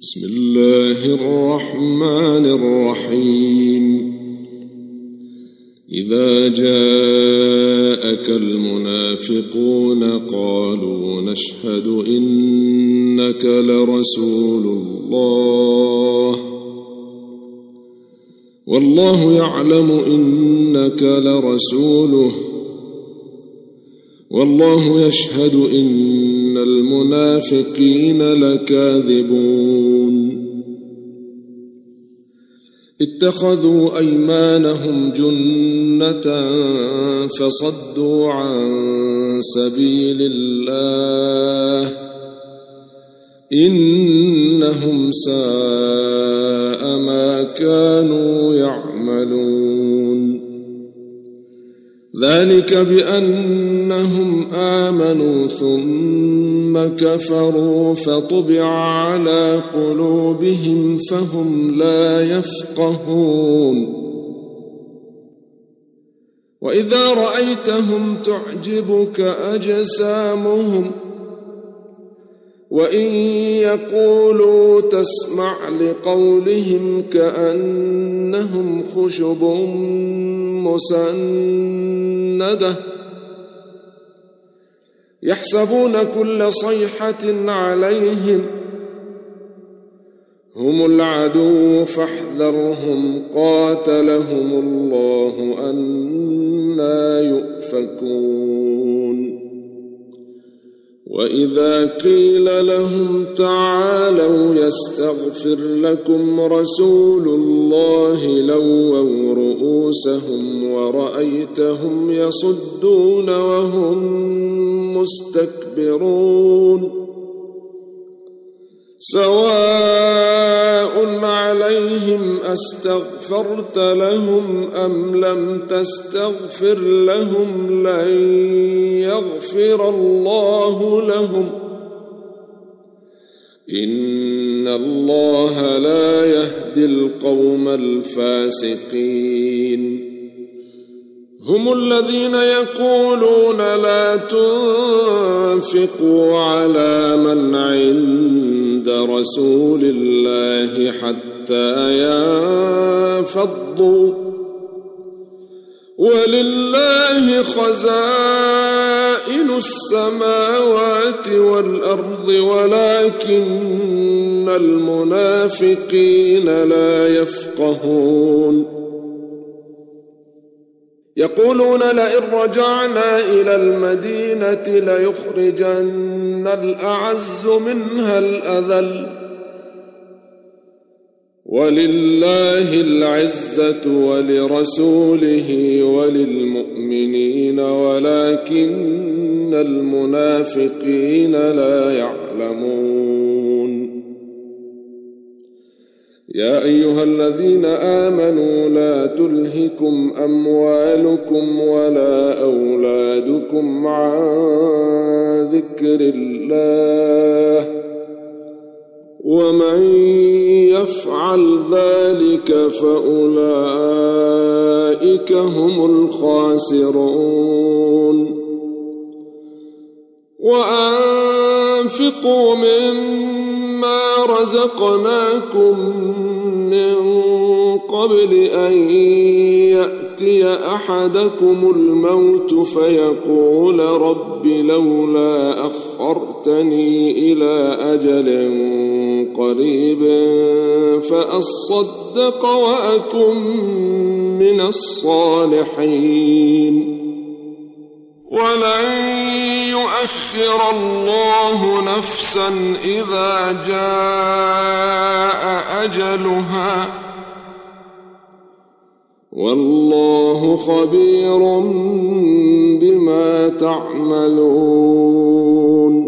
بسم الله الرحمن الرحيم إذا جاءك المنافقون قالوا نشهد إنك لرسول الله والله يعلم إنك لرسوله والله يشهد إن المنافقين لكاذبون اتخذوا أيمانهم جنة فصدوا عن سبيل الله إنهم ساء ما كانوا يعملون ذلك بأنهم آمنوا ثم كفروا فطبع على قلوبهم فهم لا يفقهون وإذا رأيتهم تعجبك أجسامهم وإن يقولوا تسمع لقولهم كأنهم خشب مسندة يحسبون كل صيحة عليهم هم العدو فاحذرهم قاتلهم الله أنى يؤفكون وإذا قيل لهم تعالوا يستغفر لكم رسول الله لووا رؤوسهم ورأيتهم يصدون وهم مستكبرون سواء عليهم أستغفرت لهم أم لم تستغفر لهم لن يغفر الله لهم إن الله لا يهدي القوم الفاسقين هم الذين يقولون لا تنفقوا على من عند رسول الله حتى ينفضوا ولله خزائن السماوات والأرض ولكن المنافقين لا يفقهون يقولون لئن رجعنا إلى المدينة ليخرجن الأعز منها الأذل ولله العزة ولرسوله وللمؤمنين ولكن المنافقين لا يعلمون يا أيها الذين آمنوا لا تلهكم أموالكم ولا أولادكم عن ذكر الله ومن يفعل ذلك فأولئك هم الخاسرون وأنفقوا مما رزقناكم من قبل أن يأتي أحدكم الموت فيقول رب لولا أخرتني إلى أجل قريب فأصدق وأكن من الصالحين ولن يؤخر الله نفسا إذا جاء أجلها والله خبير بما تعملون